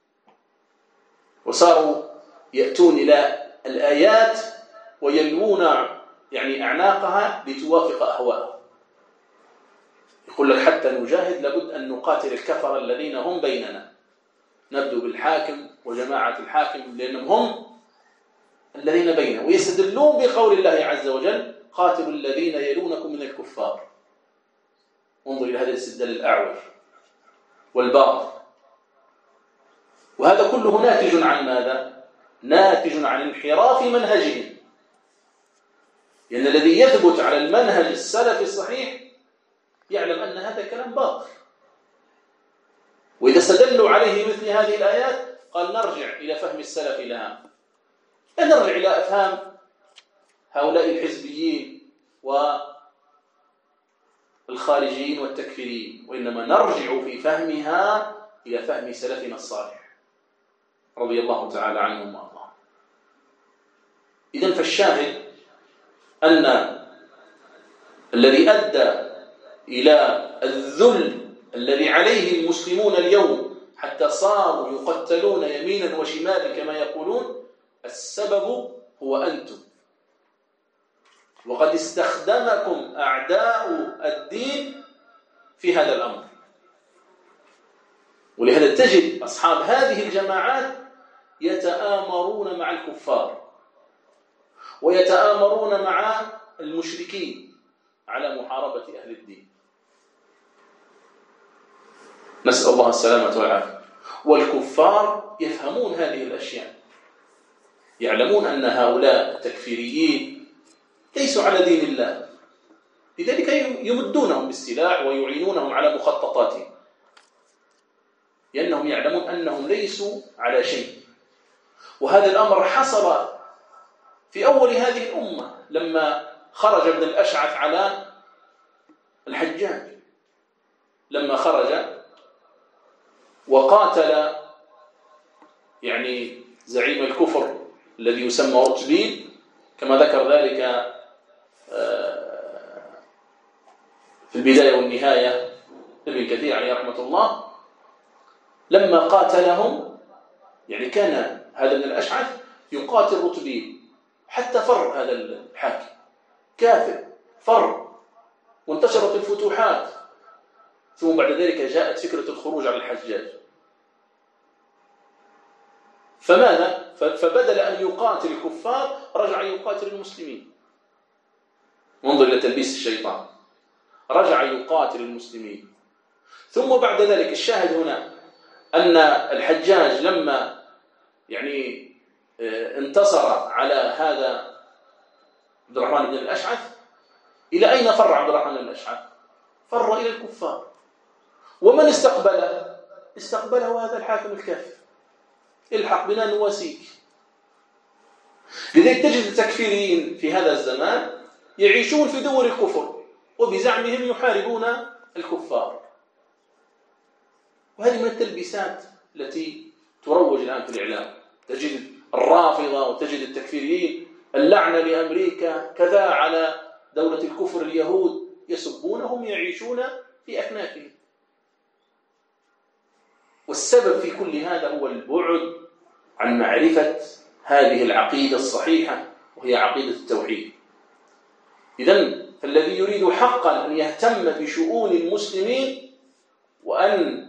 وصاروا يأتون إلى الآيات ويلوون يعني أعناقها لتوافق أهواءهم. يقول لك حتى نجاهد لابد أن نقاتل الكفر الذين هم بيننا، نبدو بالحاكم وجماعة الحاكم لأنهم هم الذين بيننا، ويستدلون بقول الله عز وجل قاتلوا الذين يلونكم من الكفار. انظر إلى هذا الاستدلال الأعور والباطل. وهذا كله ناتج عن ماذا؟ ناتج عن انحراف منهجهم. لأن يعني الذي يثبت على المنهج السلفي الصحيح يعلم أن هذا كلام باطل، وإذا استدلوا عليه مثل هذه الآيات قال نرجع إلى فهم السلف لها، لا نرجع إلى أفهام هؤلاء الحزبيين والخارجيين والتكفيريين، وإنما نرجع في فهمها إلى فهم سلفنا الصالح رضي الله تعالى عنهم وأرضاهم. إذن فالشاهد أن الذي أدى إلى الذل الذي عليه المسلمون اليوم حتى صاروا يقتلون يمينا وشمالا كما يقولون، السبب هو أنتم، وقد استخدمكم أعداء الدين في هذا الأمر. ولهذا تجد أصحاب هذه الجماعات يتآمرون مع الكفار ويتآمرون مع المشركين على محاربة أهل الدين، نسأل الله السلامة والعافية. والكفار يفهمون هذه الأشياء، يعلمون أن هؤلاء التكفيريين ليسوا على دين الله، لذلك يمدونهم بالسلاح ويعينونهم على مخططاتهم، لأنهم يعلمون أنهم ليسوا على شيء. وهذا الأمر حصل في أول هذه الأمة لما خرج ابن الأشعث على الحجاج، لما خرج وقاتل يعني زعيم الكفر الذي يسمى رتبيل كما ذكر ذلك في البداية والنهاية ابن كثير عليه رحمة الله. لما قاتلهم يعني كان هذا ابن الأشعث يقاتل رتبيل حتى فر هذا الحاكم كافر، فر وانتشرت الفتوحات، ثم بعد ذلك جاءت فكرة الخروج على الحجاج. فماذا؟ فبدل أن يقاتل الكفار رجع يقاتل المسلمين. انظر إلى تلبيس الشيطان، رجع يقاتل المسلمين. ثم بعد ذلك الشاهد هنا أن الحجاج لما يعني انتصر على هذا عبد الرحمن بن الأشعث، إلى أين فر عبد الرحمن بن الأشعث؟ فر إلى الكفار. ومن استقبله؟ استقبله هذا الحاكم الكافر، الحق بنا نواسيك. لذلك تجد التكفيريين في هذا الزمان يعيشون في دول الكفر وبزعمهم يحاربون الكفار. وهذه من التلبيسات التي تروج الآن في الإعلام. تجد الرافضة وتجد التكفيريين اللعنة لأمريكا كذا على دولة الكفر اليهود، يسبونهم يعيشون في أكنافهم. والسبب في كل هذا هو البعد عن معرفة هذه العقيدة الصحيحة وهي عقيدة التوحيد. إذن فالذي يريد حقا أن يهتم بشؤون المسلمين وأن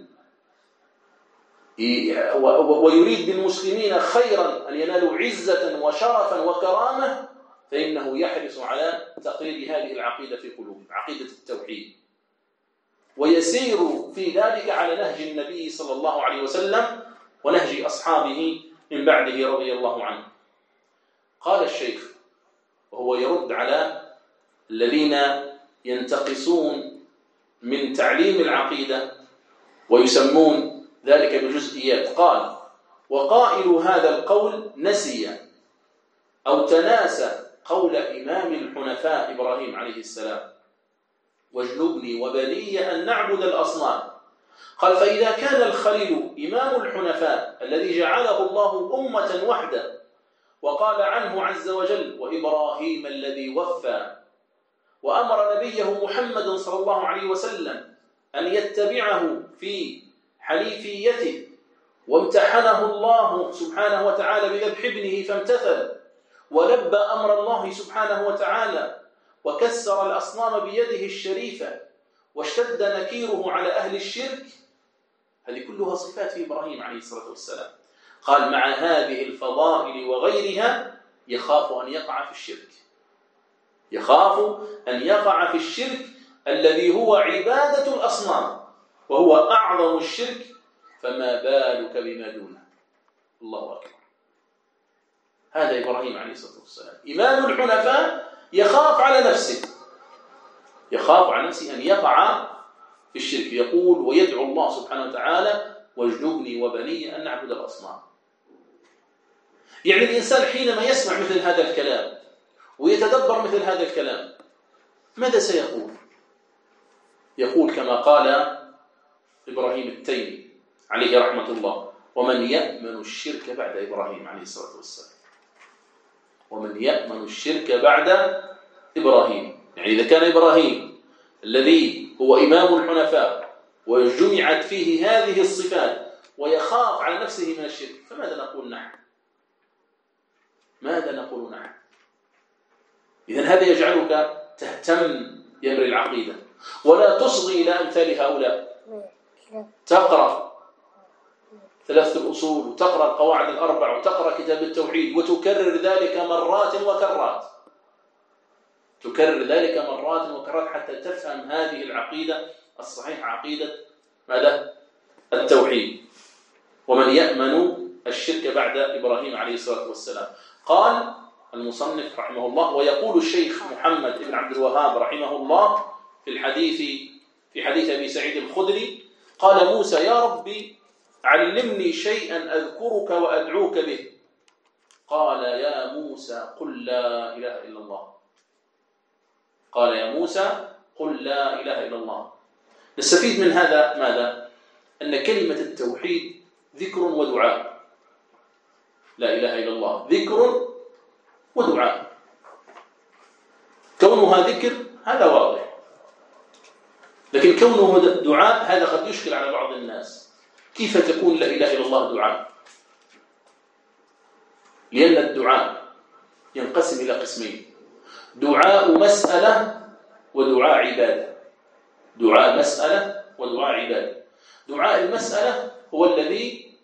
ويريد بالمسلمين خيرا أن ينالوا عزة وشرفا وكرامة، فإنه يحرص على تقرير هذه العقيدة في قلوبهم، عقيدة التوحيد، ويسير في ذلك على نهج النبي صلى الله عليه وسلم ونهج أصحابه من بعده رضي الله عنه. قال الشيخ وهو يرد على الذين ينتقصون من تعليم العقيدة ويسمون ذلك بجزئيات، قال: وقائل هذا القول نسي أو تناسى قول إمام الحنفاء إبراهيم عليه السلام: واجنبني وبني أن نعبد الأصنام. قال: فإذا كان الخليل إمام الحنفاء الذي جعله الله أمة وحده، وقال عنه عز وجل: وإبراهيم الذي وفى، وأمر نبيه محمد صلى الله عليه وسلم أن يتبعه في حنيفيته، وامتحنه الله سبحانه وتعالى بذبح ابنه فامتثل، ولبى أمر الله سبحانه وتعالى وكسر الأصنام بيده الشريفة، واشتد نكيره على أهل الشرك. هذه كلها صفات في إبراهيم عليه الصلاة والسلام. قال: مع هذه الفضائل وغيرها يخاف أن يقع في الشرك، يخاف أن يقع في الشرك الذي هو عبادة الأصنام، وهو أعظم الشرك، فما بالك بما دونه. الله أكبر. هذا إبراهيم عليه الصلاة والسلام إمام الحنفاء، يخاف على نفسه، يخاف على نفسه أن يقع في الشرك. يقول ويدعو الله سبحانه وتعالى: واجنبني وبني أن نعبد الأصنام. يعني الإنسان حينما يسمع مثل هذا الكلام ويتدبر مثل هذا الكلام ماذا سيقول؟ يقول كما قال إبراهيم التيمي عليه رحمة الله: ومن يأمن الشرك بعد إبراهيم عليه الصلاة والسلام. ومن يأمن الشرك بعد إبراهيم، يعني إذا كان إبراهيم الذي هو إمام الحنفاء وجمعت فيه هذه الصفات ويخاف على نفسه من الشرك، فماذا نقول نحن؟ ماذا نقول نحن؟ إذن هذا يجعلك تهتم بأمر العقيدة ولا تصغي إلى أمثال هؤلاء. تقرأ ثلاثة الأصول وتقرأ القواعد الأربع وتقرأ كتاب التوحيد وتكرر ذلك مرات وكرات، تكرر ذلك مرات وكرات حتى تفهم هذه العقيدة الصحيحة، عقيدة ماذا؟ التوحيد. ومن يأمن الشرك بعد إبراهيم عليه الصلاة والسلام. قال المصنف رحمه الله: ويقول الشيخ محمد بن عبد الوهاب رحمه الله في الحديث في حديث أبي سعيد الخدري: قال موسى: يا ربي علمني شيئا أذكرك وأدعوك به. قال: يا موسى قل لا إله إلا الله. قال: يا موسى قل لا إله إلا الله. نستفيد من هذا ماذا؟ أن كلمة التوحيد ذكر ودعاء. لا إله إلا الله ذكر ودعاء. كونها ذكر هذا واضح، لكن كونه دعاء هذا قد يشكل على بعض الناس. كيف تكون لا إله إلا الله دعاء؟ لأن الدعاء ينقسم إلى قسمين: دعاء مسألة ودعاء عبادة. دعاء مسألة ودعاء عبادة. دعاء المسألة هو الذي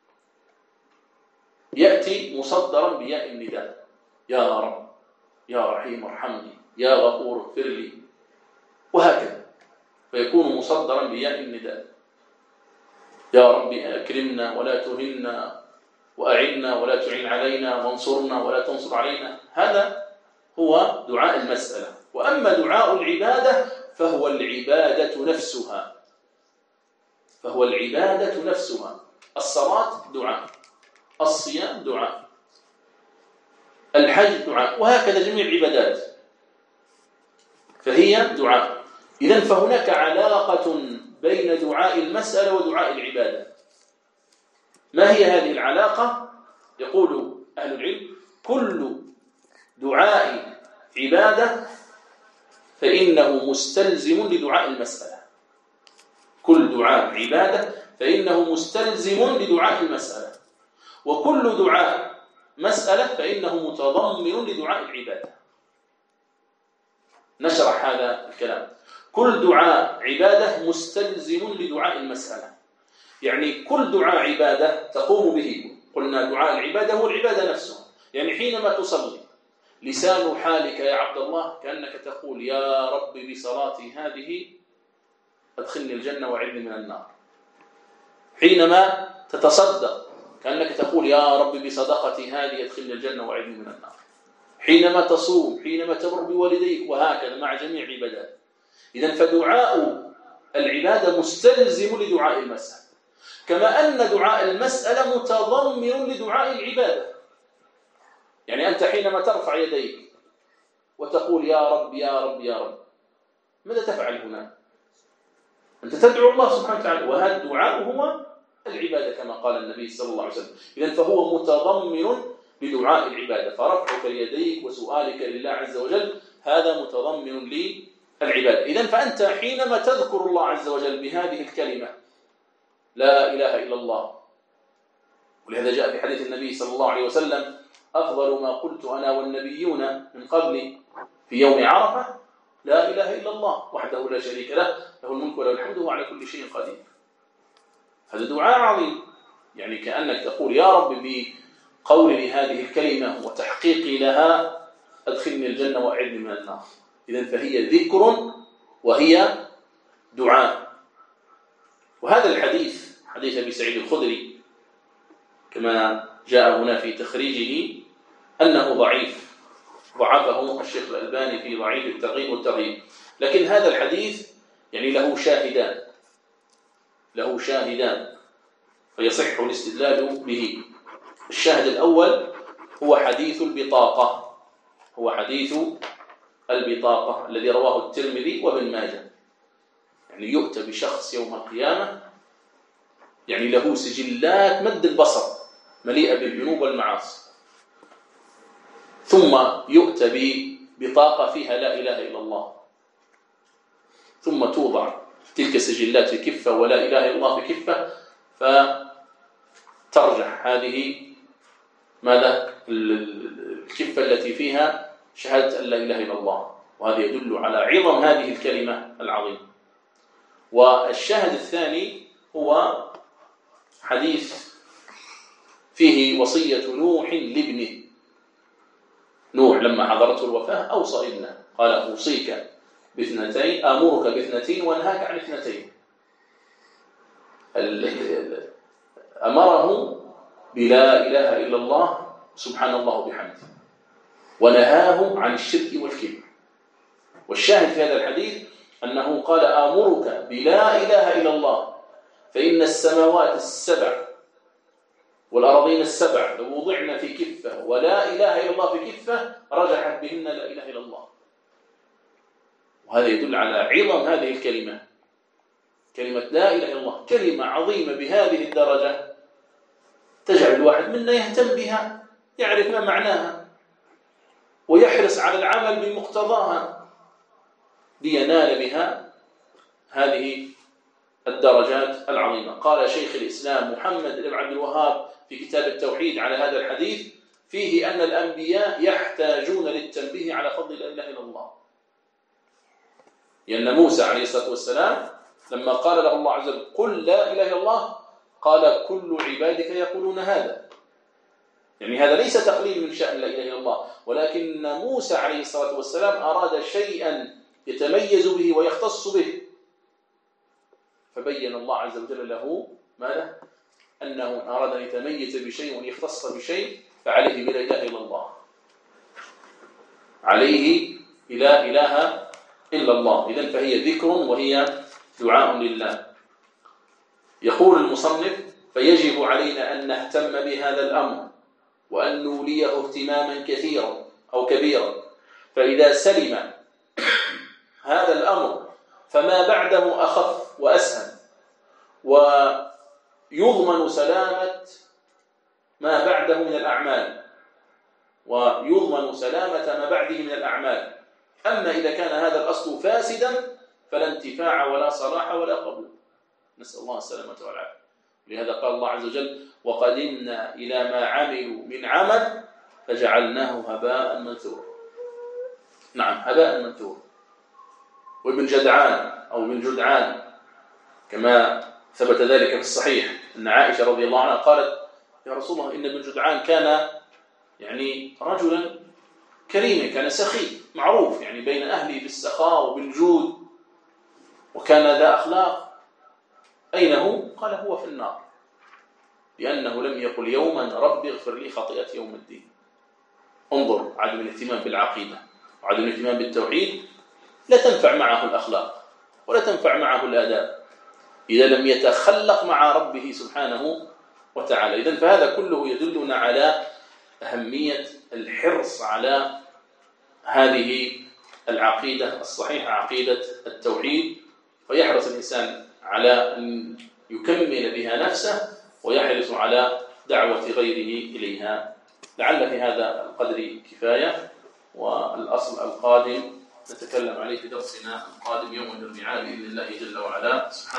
يأتي مصدرا بياء النداء: يا رب، يا رحيم ارحمني، يا غفور اغفر لي، وهكذا، فيكون مصدرا بياء النداء: يا رب أكرمنا ولا تهنا، وأعنا ولا تعين علينا، وانصرنا ولا تنصر علينا. هذا هو دعاء المسألة. وأما دعاء العبادة فهو العبادة نفسها، فهو العبادة نفسها. الصلاة دعاء، الصيام دعاء، الحج دعاء، وهكذا جميع العبادات فهي دعاء. إذن فهناك علاقة بين دعاء المسألة ودعاء العبادة. ما هي هذه العلاقة؟ يقول أهل العلم: كل دعاء عبادة فإنه مستلزم لدعاء المسألة. كل دعاء عبادة فإنه مستلزم لدعاء المسألة، وكل دعاء مسألة فإنه متضمن لدعاء العبادة. نشرح هذا الكلام. كل دعاء عبادة مستلزم لدعاء المسألة، يعني كل دعاء عبادة تقوم به. قلنا دعاء العبادة هو العبادة نفسها، يعني حينما تصلي لسان حالك يا عبد الله كأنك تقول: يا رب بصلاتي هذه أدخلني الجنة وأعذني من النار. حينما تتصدق كأنك تقول: يا رب بصدقتي هذه أدخلني الجنة وأعذني من النار. حينما تصوم، حينما تبر بوالديك، وهكذا مع جميع العبادات. إذن فدعاء العبادة مستلزم لدعاء المسألة، كما أن دعاء المسألة متضمن لدعاء العبادة. يعني أنت حينما ترفع يديك وتقول يا رب يا رب يا رب، ماذا تفعل هنا؟ أنت تدعو الله سبحانه وتعالى، وهذا الدعاء هو العبادة كما قال النبي صلى الله عليه وسلم. إذن فهو متضمن لدعاء العبادة، فرفعك ليديك وسؤالك لله عز وجل هذا متضمن للعبادة. إذن فأنت حينما تذكر الله عز وجل بهذه الكلمة لا إله إلا الله، ولهذا جاء في حديث النبي صلى الله عليه وسلم أفضل ما قلت أنا والنبيون من قبلي في يوم عرفة لا إله إلا الله وحده لا شريك له، له الملك وله الحمد وهو على كل شيء قدير. هذا دعاء عظيم، يعني كأنك تقول يا رب بقولي هذه الكلمة وتحقيقي لها أدخلني الجنة وأعذني من النار. إذن فهي ذكر وهي دعاء. وهذا الحديث حديث أبي سعيد الخدري كما جاء هنا في تخريجه أنه ضعيف، ضعفه الشيخ الألباني في ضعيف الترغيب والترهيب، لكن هذا الحديث يعني له شاهدان له شاهدان فيصح الاستدلال به. الشاهد الأول هو حديث البطاقة هو حديث البطاقة الذي رواه الترمذي وابن ماجه. يعني يؤتى بشخص يوم القيامة يعني له سجلات مد البصر مليئة بالذنوب والمعاصي، ثم يؤتى ببطاقة فيها لا إله إلا الله، ثم توضع تلك السجلات في كفة ولا إله إلا الله في كفة، فترجح هذه ماذا الكفة التي فيها شهادة أن لا إله إلا الله، وهذا يدل على عظم هذه الكلمة العظيمة. والشاهد الثاني هو حديث فيه وصية نوح لابنه. نوح لما حضرته الوفاة أوصى ابنه قال أوصيك باثنتين آمرك باثنتين وانهاك عن اثنتين. أمره بلا إله إلا الله سبحان الله بحمده، ونهاه عن الشرك والكبر. والشاهد في هذا الحديث أنه قال آمرك بلا إله إلا الله فإن السماوات السبع والأراضين السبع لو وضعنا في كفة ولا إله إلا الله في كفة رجحت بهن لا إله إلا الله. وهذا يدل على عظم هذه الكلمة، كلمة لا إله إلا الله، كلمة عظيمة بهذه الدرجة تجعل الواحد منا يهتم بها، يعرف ما معناها ويحرص على العمل بمقتضاها لينال بها هذه الدرجات العظيمة. قال شيخ الإسلام محمد بن عبد الوهاب في كتاب التوحيد على هذا الحديث فيه أن الأنبياء يحتاجون للتنبيه على فضل لا إله إلا الله، لأن موسى عليه الصلاة والسلام لما قال له الله عز وجل قل لا إله إلا الله قال كل عبادك يقولون هذا، يعني هذا ليس تقليل من شأن لا إله إلا الله، ولكن موسى عليه الصلاة والسلام أراد شيئا يتميز به ويختص به، فبين الله عز وجل له ماذا؟ أنه أراد أن يتميز بشيء ويختص بشيء فعليه بلا إله إلا الله، عليه لا إله إلا الله. إذن فهي ذكر وهي دعاء لله. يقول المصنف فيجب علينا أن نهتم بهذا الأمر وأن نوليه اهتماما كثيرا أو كبيرا، فإذا سلم هذا الأمر فما بعده أخف وأسهل، ويضمن سلامة ما بعده من الأعمال ويضمن سلامة ما بعده من الأعمال. أما إذا كان هذا الأصل فاسدا فلا انتفاع ولا صلاح ولا قبول، نسأل الله السلامة والعافية. لهذا قال الله عز وجل وقدمنا إلى ما عملوا من عمل فجعلناه هباء منثورا. نعم هباء منثورا. وابن جدعان أو ابن جدعان كما ثبت ذلك في الصحيح أن عائشة رضي الله عنها قالت يا رسول الله إن ابن جدعان كان يعني رجلا كريما، كان سخي معروف يعني بين أهله بالسخاء وبالجود وكان ذا أخلاق، أين هو؟ قال هو في النار، لأنه لم يقل يوما رب اغفر لي خطيئتي يوم الدين. انظر عدم الاهتمام بالعقيدة وعدم الاهتمام بالتوحيد لا تنفع معه الأخلاق ولا تنفع معه الآداب إذا لم يتخلق مع ربه سبحانه وتعالى. إذن فهذا كله يدلنا على أهمية الحرص على هذه العقيدة الصحيحة، عقيدة التوحيد، فيحرص الإنسان على أن يكمل بها نفسه ويحرص على دعوة غيره إليها. لعل في هذا القدر كفاية، والأصل القادم نتكلم عليه في درسنا القادم يوم الأربعاء بإذن الله جل وعلا.